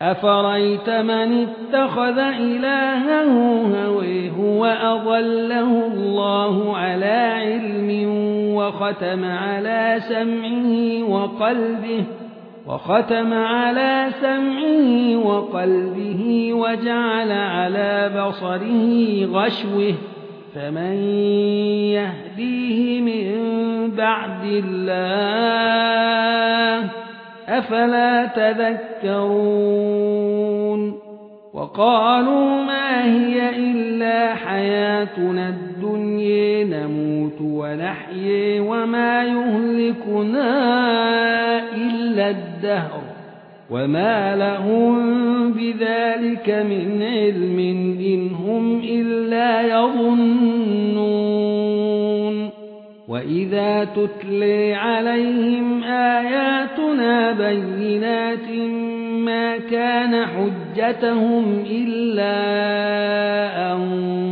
أفرأيت من اتخذ إلهه هويه وأضله الله على علم وختم على سمعه وقلبه وجعل على بصره غشوة فمن يهديه من بعد الله أفلا تذكرون وقالوا ما هي إلا حياتنا الدنيا نموت ونحيي وما يهلكنا إلا الدهر وما لهم بذلك من علم إن هم إلا يظنون وإذا تتلي عليهم آياتنا بينات ما كان حجتهم إلا أن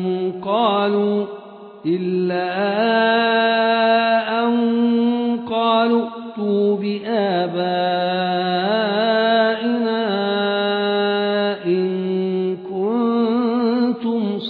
قالوا ائتوا بآبائنا إن كنتم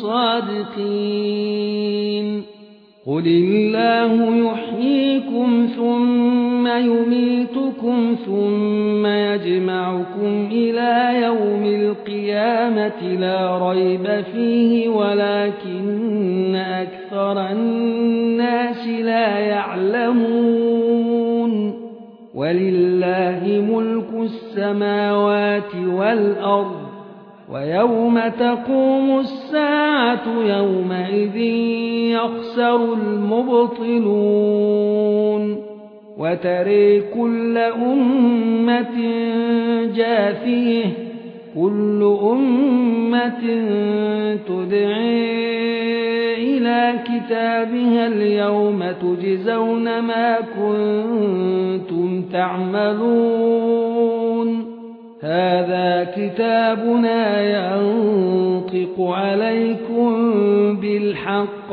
صادقين قل الله يحييكم ثم يميتكم ثم يجمعكم إلى يوم القيامة لا ريب فيه ولكن أكثر الناس لا يعلمون ولله ملك السماوات والأرض ويوم تقوم الساعة يومئذ يخسر المبطلون وترى كل أمة جاثية كل أمة تدعي إلى كتابها اليوم تجزون ما كنتم تعملون هذا كتابنا ينطق عليكم بالحق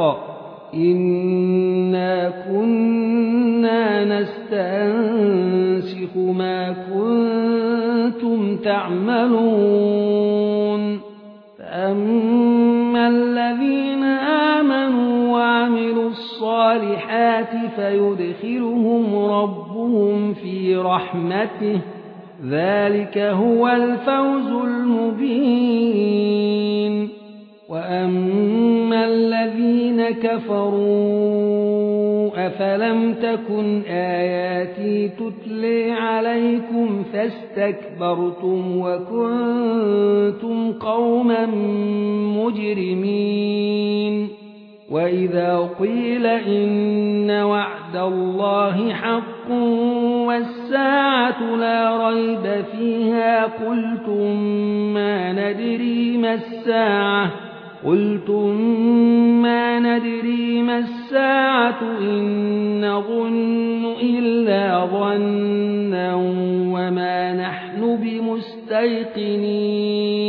إنا كنا نستنسخ ما كنتم تعملون فأما الذين آمنوا وعملوا الصالحات فيدخلهم ربهم في رحمته ذلك هو الفوز المبين وأما الذين كفروا أفلم تكن آياتي تتلي عليكم فاستكبرتم وكنتم قوما مجرمين وإذا قيل إن وعد الله حق والساعة لا ريب فيها قلتم ما ندري ما الساعة إن نظن إلا ظنا وما نحن بمستيقنين